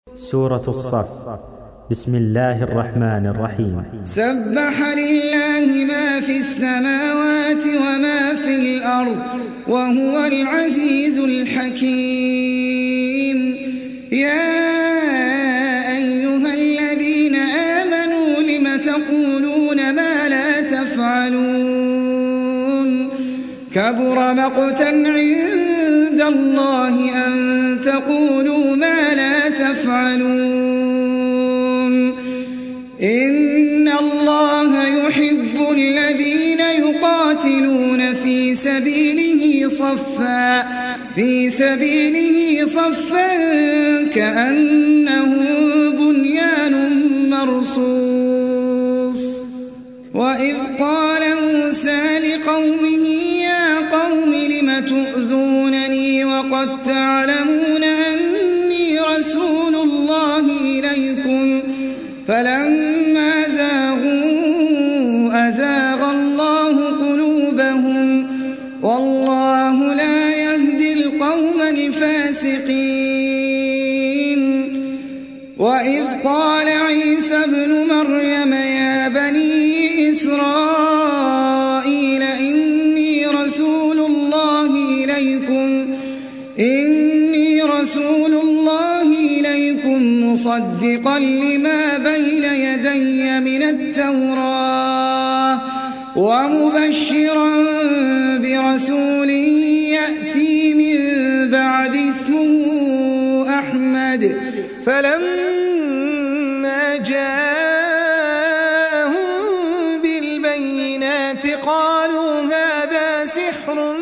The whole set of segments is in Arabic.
سورة الصف. بسم الله الرحمن الرحيم. سبح لله ما في السماوات وما في الأرض وهو العزيز الحكيم. يا أيها الذين آمنوا لم تقولون ما لا تفعلون كبر مقتا عند الله أن تقولوا ما لا تفعلون. إن الله يحب الذين يقاتلون في سبيله صفا كأنه بنيان مرصوص. وإذ قال موسى لقومه يا قوم لم تؤذونني وقد تعلمون أني رسول الله إليكم فلما زاغوا أزاغ الله قلوبهم والله لا يهدي القوم الفاسقين. وإذ قال عيسى ابن مريم يا بني إسرائيل إني رسول الله إليكم مصدقا لما بين يدي من التوراة ومبشرا برسول يأتي من بعد اسمه أحمد. فلما جاءهم بالبينات قالوا هذا سحر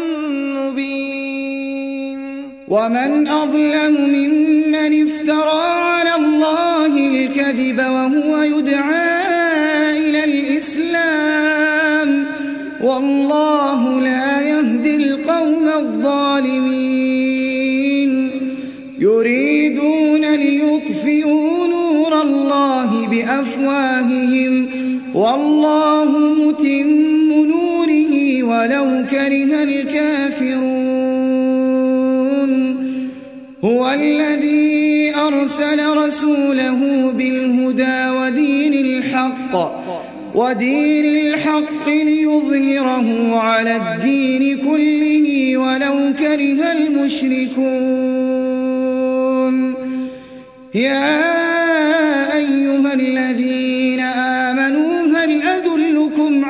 مبين. ومن أظلم ممن افترى على الله الكذب وهو يدعى إلى الإسلام والله لا يهدي القوم الظالمين. يريدون ليطفئوا نور الله بأفواههم والله متم نوره ولو كره الكافرون. هو الذي أرسل رسوله بالهدى ودين الحق ليظهره على الدين كله ولو كره المشركون. يا أيها الذين آمنوا هل أدلكم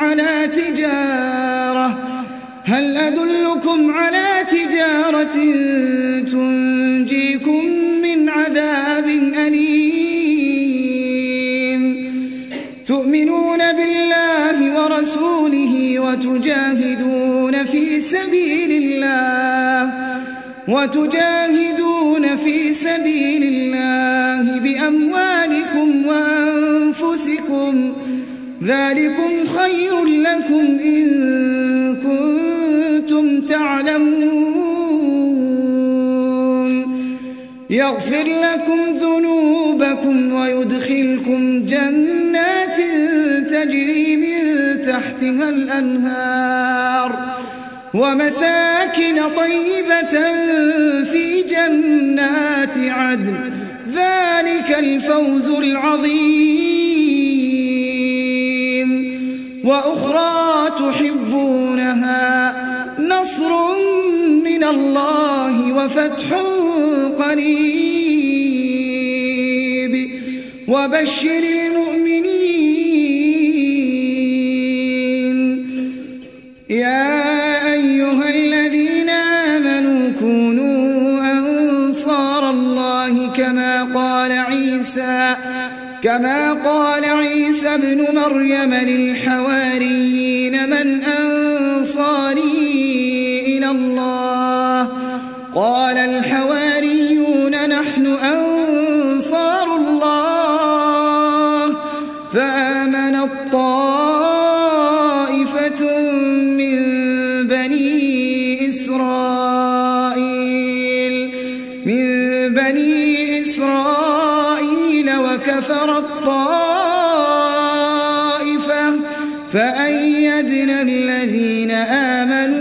على تجارة تنجيكم من عذاب أليم تؤمنون بالله ورسوله وتجاهدون في سبيل الله بأموالكم وأنفسكم ذلكم خير لكم إن كنتم تعلمون. يغفر لكم ذنوبكم ويدخلكم جنات تجري من تحتها الأنهار ومساكن طيبة في جنات عدن ذلك الفوز العظيم. وأخرى تحبونها نصر من الله وفتح قريب وبشر المؤمنين. يا أيها الذين آمنوا كونوا أنصار الله كما قال عيسى ابن مريم للحواريين من أنصاري إلى الله قال الحواريون نحن أنصار الله. فآمن الطائفة من بني إسرائيل وكفر الطائفة فأيدنا الذين آمنوا